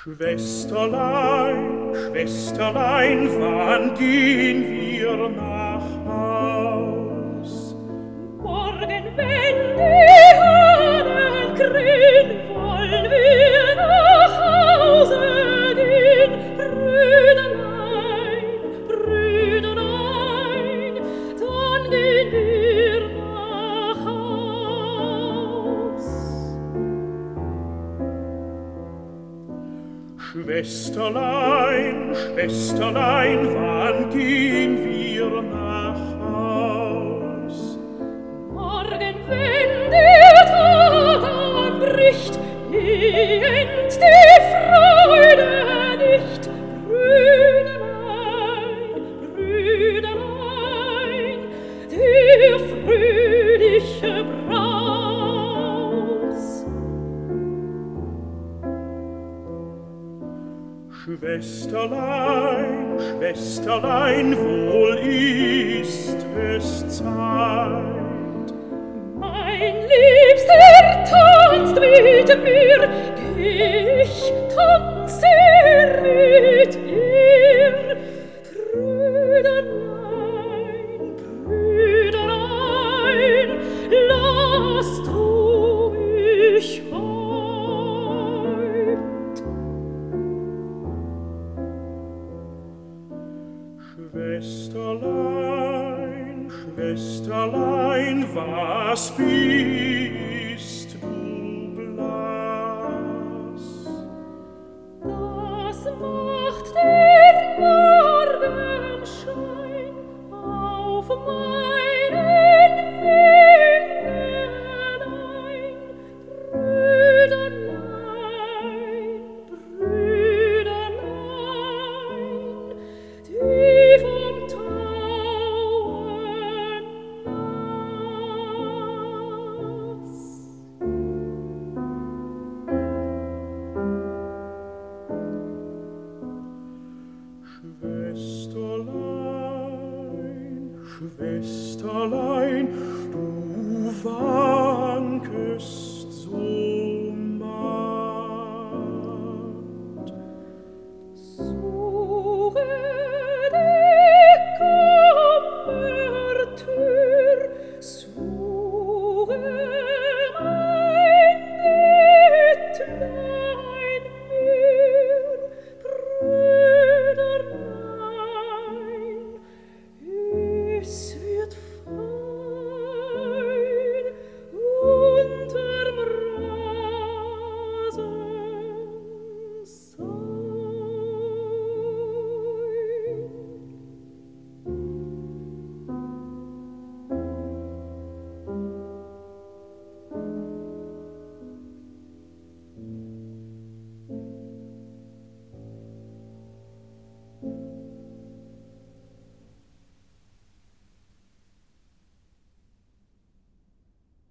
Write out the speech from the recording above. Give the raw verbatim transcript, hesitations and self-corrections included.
Schwesterlein, Schwesterlein, wann gehen wir nach Haus? Morgen, wenn die Hahnen krähen, wollen wir nach Hause gehen. Brüderlein, Brüderlein, dann gehen wir nach Haus. Schwesterlein, Schwesterlein, wann gehen wir nach Haus? Morgen, wenn der Tag anbricht, ehend die Freude nicht. Brüderlein, Brüderlein, der fröhliche Braus. Schwesterlein, Schwesterlein, wohl ist es Zeit. Mein Liebster tanzt mit mir, geh ich tanze mit ihr. Brüderlein, Brüderlein, lass du mich heut. Schwesterlein, Schwesterlein, was bin